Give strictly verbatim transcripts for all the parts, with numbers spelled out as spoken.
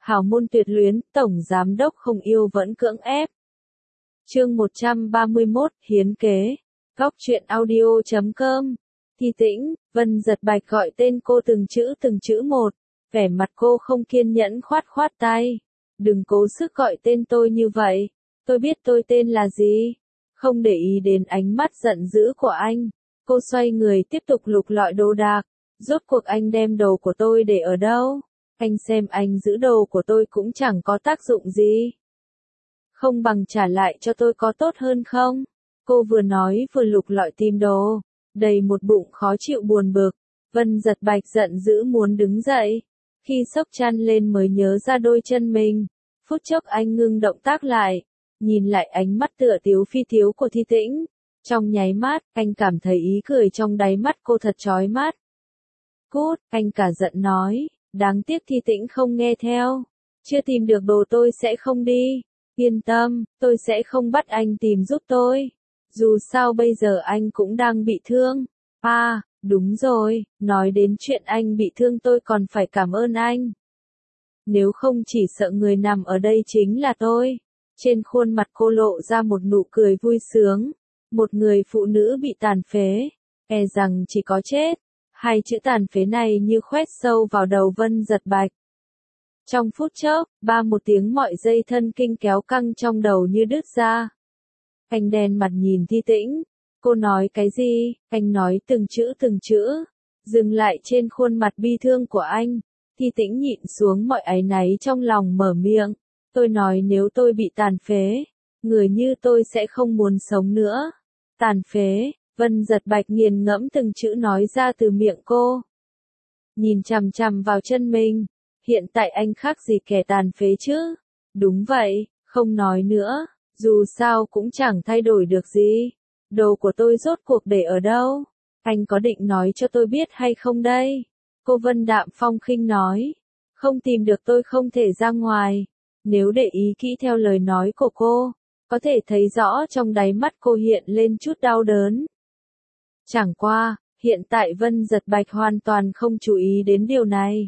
hào môn tuyệt luyến, tổng giám đốc không yêu vẫn cưỡng ép. Chương một trăm ba mươi mốt, hiến kế. Góc truyện audio chấm com. Thi Tĩnh, Vân Giật Bạch gọi tên cô từng chữ từng chữ một, vẻ mặt cô không kiên nhẫn khoát khoát tay. Đừng cố sức gọi tên tôi như vậy, tôi biết tôi tên là gì. Không để ý đến ánh mắt giận dữ của anh, cô xoay người tiếp tục lục lọi đồ đạc. Rốt cuộc anh đem đồ của tôi để ở đâu? Anh xem anh giữ đồ của tôi cũng chẳng có tác dụng gì. Không bằng trả lại cho tôi có tốt hơn không? Cô vừa nói vừa lục lọi tìm đồ, đầy một bụng khó chịu buồn bực. Vân Giật Bạch giận dữ muốn đứng dậy. Khi xốc chăn lên mới nhớ ra đôi chân mình. Phút chốc anh ngưng động tác lại, nhìn lại ánh mắt tựa tiếu phi tiếu của Thi Tĩnh. Trong nháy mắt, anh cảm thấy ý cười trong đáy mắt cô thật chói mắt. Cút, anh cả giận nói, đáng tiếc Thi Tĩnh không nghe theo. Chưa tìm được đồ tôi sẽ không đi. Yên tâm, tôi sẽ không bắt anh tìm giúp tôi. Dù sao bây giờ anh cũng đang bị thương. À, đúng rồi, nói đến chuyện anh bị thương tôi còn phải cảm ơn anh. Nếu không chỉ sợ người nằm ở đây chính là tôi. Trên khuôn mặt cô lộ ra một nụ cười vui sướng. Một người phụ nữ bị tàn phế, e rằng chỉ có chết. Hai chữ tàn phế này như khoét sâu vào đầu Vân Giật Bạch. Trong phút chốc, ba một tiếng mọi dây thân kinh kéo căng trong đầu như đứt ra. Anh đen mặt nhìn Thi Tĩnh. Cô nói cái gì? Anh nói từng chữ từng chữ. Dừng lại trên khuôn mặt bi thương của anh. Thi Tĩnh nhịn xuống mọi áy náy trong lòng mở miệng. Tôi nói nếu tôi bị tàn phế, người như tôi sẽ không muốn sống nữa. Tàn phế, Vân Giật Bạch nghiền ngẫm từng chữ nói ra từ miệng cô. Nhìn chằm chằm vào chân mình. Hiện tại anh khác gì kẻ tàn phế chứ? Đúng vậy, không nói nữa. Dù sao cũng chẳng thay đổi được gì. Đồ của tôi rốt cuộc để ở đâu? Anh có định nói cho tôi biết hay không đây? Cô Vân đạm phong khinh nói. Không tìm được tôi không thể ra ngoài. Nếu để ý kỹ theo lời nói của cô, có thể thấy rõ trong đáy mắt cô hiện lên chút đau đớn. Chẳng qua, hiện tại Vân Giật Bạch hoàn toàn không chú ý đến điều này.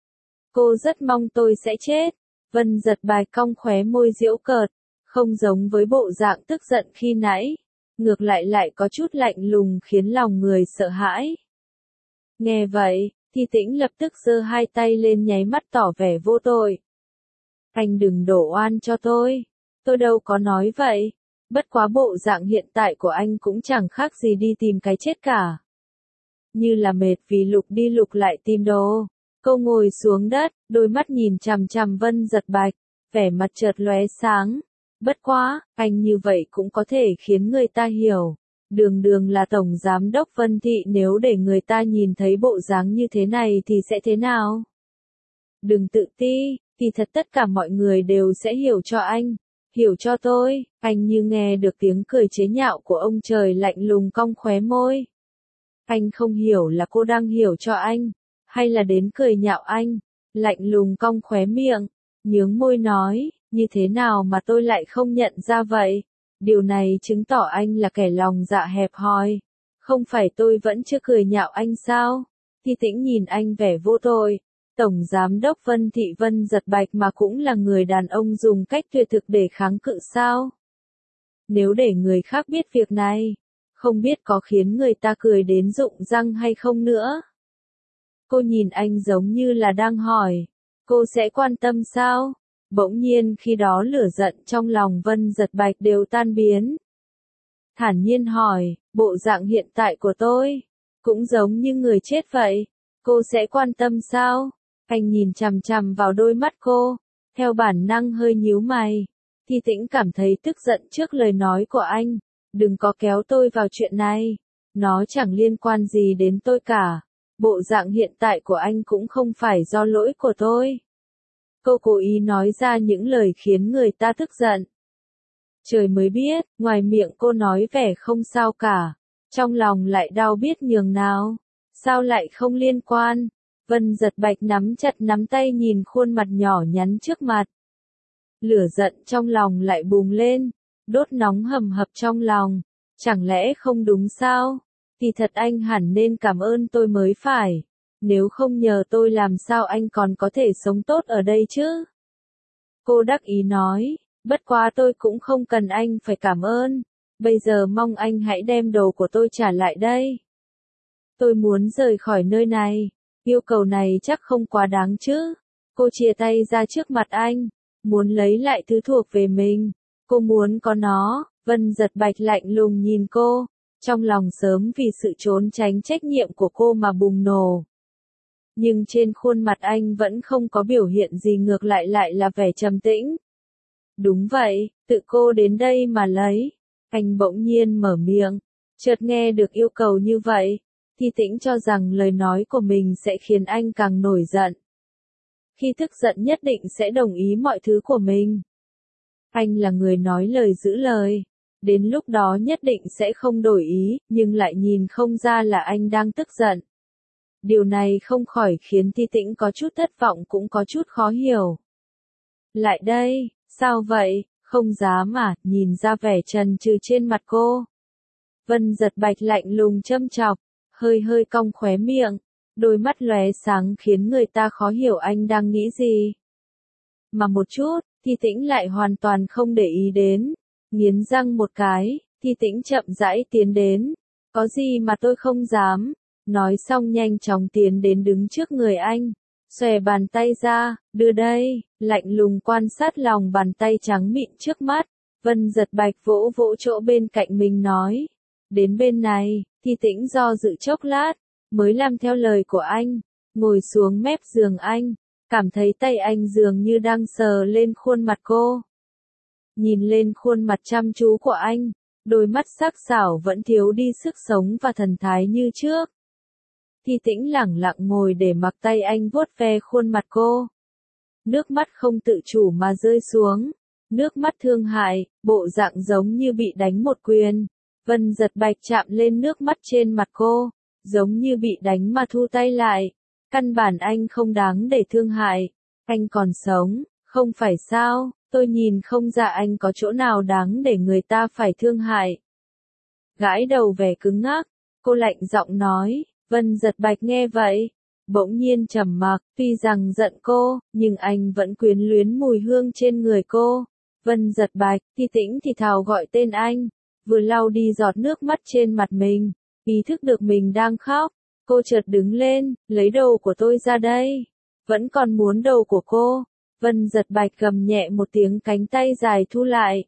Cô rất mong tôi sẽ chết. Vân Giật Bạch cong khóe môi giễu cợt, không giống với bộ dạng tức giận khi nãy. Ngược lại lại có chút lạnh lùng khiến lòng người sợ hãi. Nghe vậy, Thi Tĩnh lập tức giơ hai tay lên nháy mắt tỏ vẻ vô tội. Anh đừng đổ oan cho tôi. Tôi đâu có nói vậy. Bất quá bộ dạng hiện tại của anh cũng chẳng khác gì đi tìm cái chết cả. Như là mệt vì lục đi lục lại tìm đồ. Cô ngồi xuống đất, đôi mắt nhìn chằm chằm Vân Giật Bạch, vẻ mặt chợt lóe sáng. Bất quá, anh như vậy cũng có thể khiến người ta hiểu. Đường đường là tổng giám đốc Vân Thị, nếu để người ta nhìn thấy bộ dáng như thế này thì sẽ thế nào? Đừng tự ti, thì thật tất cả mọi người đều sẽ hiểu cho anh. Hiểu cho tôi. Anh như nghe được tiếng cười chế nhạo của ông trời lạnh lùng cong khóe môi. Anh không hiểu là cô đang hiểu cho anh, hay là đến cười nhạo anh. Lạnh lùng cong khóe miệng, nhướng môi nói, như thế nào mà tôi lại không nhận ra vậy? Điều này chứng tỏ anh là kẻ lòng dạ hẹp hòi. Không phải tôi vẫn chưa cười nhạo anh sao? Thi Tĩnh nhìn anh vẻ vô tội. Tổng giám đốc Vân Thị Vân Giật Bạch mà cũng là người đàn ông dùng cách tuyệt thực để kháng cự sao? Nếu để người khác biết việc này, không biết có khiến người ta cười đến rụng răng hay không nữa. Cô nhìn anh giống như là đang hỏi, cô sẽ quan tâm sao? Bỗng nhiên khi đó lửa giận trong lòng Vân Giật Bạch đều tan biến. Thản nhiên hỏi, bộ dạng hiện tại của tôi, cũng giống như người chết vậy, cô sẽ quan tâm sao? Anh nhìn chằm chằm vào đôi mắt cô, theo bản năng hơi nhíu mày. Thi Tĩnh cảm thấy tức giận trước lời nói của anh. Đừng có kéo tôi vào chuyện này. Nó chẳng liên quan gì đến tôi cả. Bộ dạng hiện tại của anh cũng không phải do lỗi của tôi. Cô cố ý nói ra những lời khiến người ta tức giận. Trời mới biết, ngoài miệng cô nói vẻ không sao cả. Trong lòng lại đau biết nhường nào. Sao lại không liên quan? Vân Giật Bạch nắm chặt nắm tay nhìn khuôn mặt nhỏ nhắn trước mặt. Lửa giận trong lòng lại bùng lên, đốt nóng hầm hập trong lòng. Chẳng lẽ không đúng sao? Thì thật anh hẳn nên cảm ơn tôi mới phải. Nếu không nhờ tôi làm sao anh còn có thể sống tốt ở đây chứ? Cô đắc ý nói, bất quá tôi cũng không cần anh phải cảm ơn, bây giờ mong anh hãy đem đồ của tôi trả lại đây. Tôi muốn rời khỏi nơi này, yêu cầu này chắc không quá đáng chứ. Cô chia tay ra trước mặt anh, muốn lấy lại thứ thuộc về mình, cô muốn có nó. Vân Giật Bạch lạnh lùng nhìn cô, trong lòng sớm vì sự trốn tránh trách nhiệm của cô mà bùng nổ. Nhưng trên khuôn mặt anh vẫn không có biểu hiện gì, ngược lại lại là vẻ trầm tĩnh. Đúng vậy, tự cô đến đây mà lấy. Anh bỗng nhiên mở miệng, chợt nghe được yêu cầu như vậy, Thi Tĩnh cho rằng lời nói của mình sẽ khiến anh càng nổi giận. Khi tức giận nhất định sẽ đồng ý mọi thứ của mình. Anh là người nói lời giữ lời, đến lúc đó nhất định sẽ không đổi ý, nhưng lại nhìn không ra là anh đang tức giận. Điều này không khỏi khiến Thi Tĩnh có chút thất vọng, cũng có chút khó hiểu. Lại đây, sao vậy, không dám à, nhìn ra vẻ chần chừ trên mặt cô. Vân Giật Bạch lạnh lùng châm chọc, hơi hơi cong khóe miệng, đôi mắt lóe sáng khiến người ta khó hiểu anh đang nghĩ gì. Mà một chút, Thi Tĩnh lại hoàn toàn không để ý đến, nghiến răng một cái, Thi Tĩnh chậm rãi tiến đến, có gì mà tôi không dám, nói xong nhanh chóng tiến đến đứng trước người anh, xòe bàn tay ra, đưa đây, lạnh lùng quan sát lòng bàn tay trắng mịn trước mắt. Vân Giật Bạch vỗ vỗ chỗ bên cạnh mình nói, đến bên này. Thi Tĩnh do dự chốc lát, mới làm theo lời của anh, ngồi xuống mép giường anh, cảm thấy tay anh dường như đang sờ lên khuôn mặt cô. Nhìn lên khuôn mặt chăm chú của anh, đôi mắt sắc sảo vẫn thiếu đi sức sống và thần thái như trước. Thi Tĩnh lẳng lặng ngồi để mặc tay anh vuốt ve khuôn mặt cô. Nước mắt không tự chủ mà rơi xuống, nước mắt thương hại, bộ dạng giống như bị đánh một quyền. Vân Giật Bạch chạm lên nước mắt trên mặt cô, giống như bị đánh mà thu tay lại. Căn bản anh không đáng để thương hại, anh còn sống, không phải sao, tôi nhìn không ra anh có chỗ nào đáng để người ta phải thương hại. Gãi đầu vẻ cứng ngắc, cô lạnh giọng nói. Vân Giật Bạch nghe vậy, bỗng nhiên trầm mặc, tuy rằng giận cô, nhưng anh vẫn quyến luyến mùi hương trên người cô. Vân Giật Bạch, Thi Tĩnh thì thào gọi tên anh, vừa lau đi giọt nước mắt trên mặt mình, ý thức được mình đang khóc, cô chợt đứng lên, lấy đồ của tôi ra đây, vẫn còn muốn đồ của cô. Vân Giật Bạch gầm nhẹ một tiếng, cánh tay dài thu lại,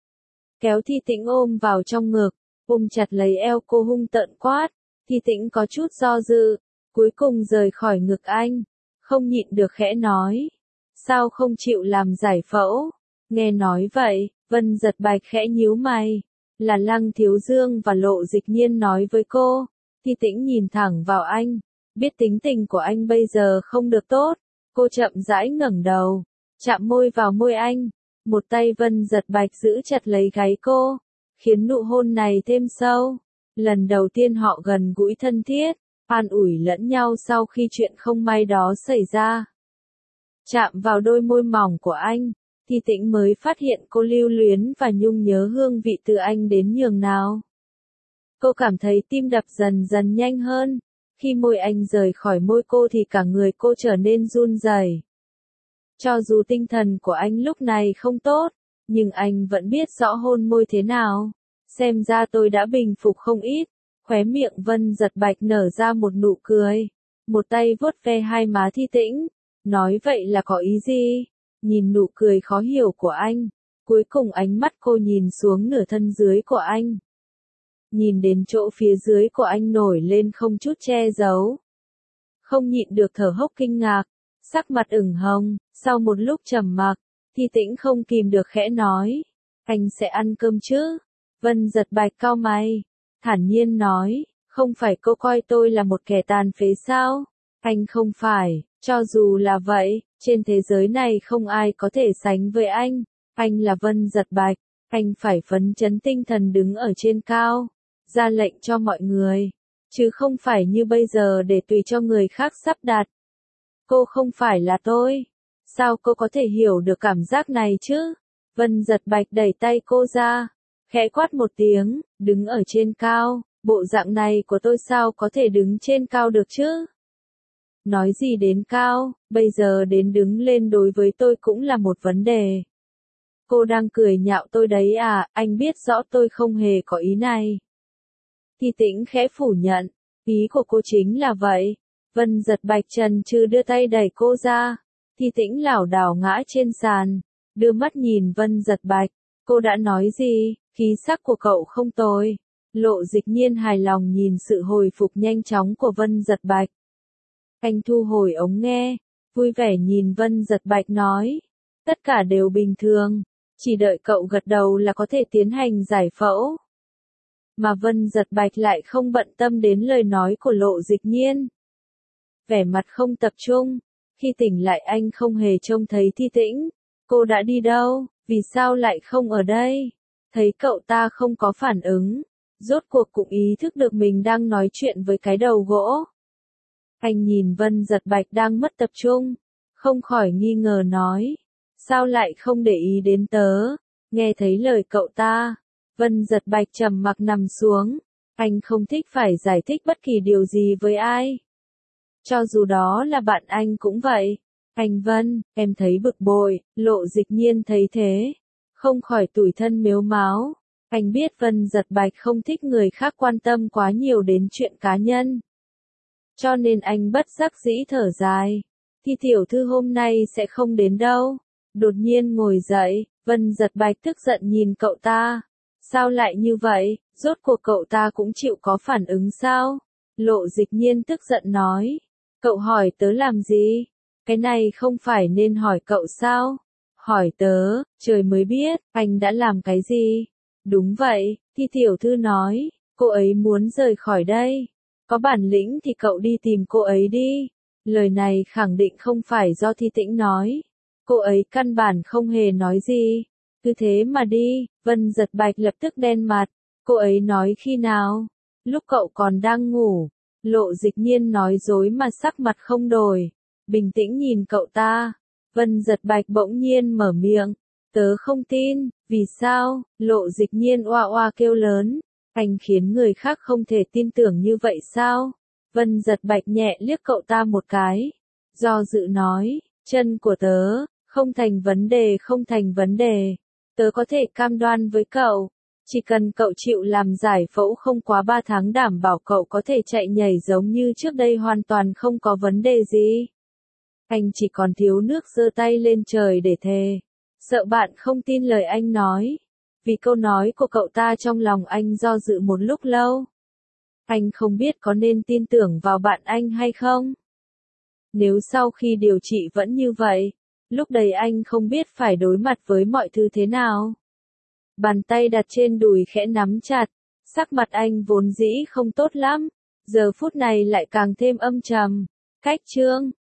kéo Thi Tĩnh ôm vào trong ngực, ôm chặt lấy eo cô hung tợn quát. Thi Tĩnh có chút do dự, cuối cùng rời khỏi ngực anh, không nhịn được khẽ nói, sao không chịu làm giải phẫu? Nghe nói vậy, Vân Giật Bạch khẽ nhíu mày, là Lăng Thiếu Dương và Lộ Dịch Nhiên nói với cô. Thi Tĩnh nhìn thẳng vào anh, biết tính tình của anh bây giờ không được tốt, cô chậm rãi ngẩng đầu, chạm môi vào môi anh, một tay Vân Giật Bạch giữ chặt lấy gáy cô, khiến nụ hôn này thêm sâu. Lần đầu tiên họ gần gũi thân thiết, an ủi lẫn nhau sau khi chuyện không may đó xảy ra. Chạm vào đôi môi mỏng của anh, Thi Tĩnh mới phát hiện cô lưu luyến và nhung nhớ hương vị từ anh đến nhường nào. Cô cảm thấy tim đập dần dần nhanh hơn, khi môi anh rời khỏi môi cô thì cả người cô trở nên run rẩy. Cho dù tinh thần của anh lúc này không tốt, nhưng anh vẫn biết rõ hôn môi thế nào. Xem ra tôi đã bình phục không ít. Khóe miệng Vân Giật Bạch nở ra một nụ cười, một tay vuốt ve hai má Thi Tĩnh, nói vậy là có ý gì? Nhìn nụ cười khó hiểu của anh, cuối cùng ánh mắt cô nhìn xuống nửa thân dưới của anh. Nhìn đến chỗ phía dưới của anh nổi lên không chút che giấu. Không nhịn được thở hốc kinh ngạc, sắc mặt ửng hồng, sau một lúc trầm mặc, Thi Tĩnh không kìm được khẽ nói, anh sẽ ăn cơm chứ? Vân Giật Bạch cau mày, thản nhiên nói, không phải cô coi tôi là một kẻ tàn phế sao? Anh không phải, cho dù là vậy, trên thế giới này không ai có thể sánh với anh. Anh là Vân Giật Bạch, anh phải phấn chấn tinh thần đứng ở trên cao, ra lệnh cho mọi người, chứ không phải như bây giờ để tùy cho người khác sắp đặt. Cô không phải là tôi, sao cô có thể hiểu được cảm giác này chứ? Vân Giật Bạch đẩy tay cô ra, khẽ quát một tiếng, đứng ở trên cao, bộ dạng này của tôi sao có thể đứng trên cao được chứ? Nói gì đến cao, bây giờ đến đứng lên đối với tôi cũng là một vấn đề. Cô đang cười nhạo tôi đấy à, anh biết rõ tôi không hề có ý này. Thi Tĩnh khẽ phủ nhận, ý của cô chính là vậy. Vân Giật Bạch trần trừ đưa tay đẩy cô ra. Thi Tĩnh lảo đảo ngã trên sàn, đưa mắt nhìn Vân Giật Bạch. Cô đã nói gì, khí sắc của cậu không tồi. Lộ Dịch Nhiên hài lòng nhìn sự hồi phục nhanh chóng của Vân Giật Bạch. Anh thu hồi ống nghe, vui vẻ nhìn Vân Giật Bạch nói. Tất cả đều bình thường, chỉ đợi cậu gật đầu là có thể tiến hành giải phẫu. Mà Vân Giật Bạch lại không bận tâm đến lời nói của Lộ Dịch Nhiên. Vẻ mặt không tập trung, khi tỉnh lại anh không hề trông thấy Thi Tĩnh. Cô đã đi đâu, vì sao lại không ở đây? Thấy cậu ta không có phản ứng, rốt cuộc cũng ý thức được mình đang nói chuyện với cái đầu gỗ. Anh nhìn Vân Giật Bạch đang mất tập trung, không khỏi nghi ngờ nói. Sao lại không để ý đến tớ? Nghe thấy lời cậu ta, Vân Giật Bạch trầm mặc nằm xuống. Anh không thích phải giải thích bất kỳ điều gì với ai. Cho dù đó là bạn anh cũng vậy. Anh Vân, em thấy bực bội. Lộ Dịch Nhiên thấy thế, không khỏi tủi thân mếu máo. Anh biết Vân Giật Bạch không thích người khác quan tâm quá nhiều đến chuyện cá nhân. Cho nên anh bất đắc dĩ thở dài. Thi tiểu thư hôm nay sẽ không đến đâu. Đột nhiên ngồi dậy, Vân Giật Bạch tức giận nhìn cậu ta. Sao lại như vậy, rốt cuộc cậu ta cũng chịu có phản ứng sao? Lộ Dịch Nhiên tức giận nói. Cậu hỏi tớ làm gì? Cái này không phải nên hỏi cậu sao? Hỏi tớ, trời mới biết, anh đã làm cái gì? Đúng vậy, Thi tiểu thư nói, cô ấy muốn rời khỏi đây. Có bản lĩnh thì cậu đi tìm cô ấy đi. Lời này khẳng định không phải do Thi Tĩnh nói. Cô ấy căn bản không hề nói gì. Cứ thế mà đi. Vân Giật Bạch lập tức đen mặt. Cô ấy nói khi nào? Lúc cậu còn đang ngủ. Lộ Dịch Nhiên nói dối mà sắc mặt không đổi. Bình tĩnh nhìn cậu ta. Vân Giật Bạch bỗng nhiên mở miệng. Tớ không tin. Vì sao? Lộ Dịch Nhiên oa oa kêu lớn. Anh khiến người khác không thể tin tưởng như vậy sao? Vân Giật Bạch nhẹ liếc cậu ta một cái. Do dự nói, chân của tớ, không thành vấn đề không thành vấn đề. Tớ có thể cam đoan với cậu. Chỉ cần cậu chịu làm giải phẫu không quá ba tháng đảm bảo cậu có thể chạy nhảy giống như trước đây hoàn toàn không có vấn đề gì. Anh chỉ còn thiếu nước giơ tay lên trời để thề. Sợ bạn không tin lời anh nói. Vì câu nói của cậu ta trong lòng anh do dự một lúc lâu. Anh không biết có nên tin tưởng vào bạn anh hay không. Nếu sau khi điều trị vẫn như vậy, lúc đấy anh không biết phải đối mặt với mọi thứ thế nào. Bàn tay đặt trên đùi khẽ nắm chặt, sắc mặt anh vốn dĩ không tốt lắm, giờ phút này lại càng thêm âm trầm. Cách chương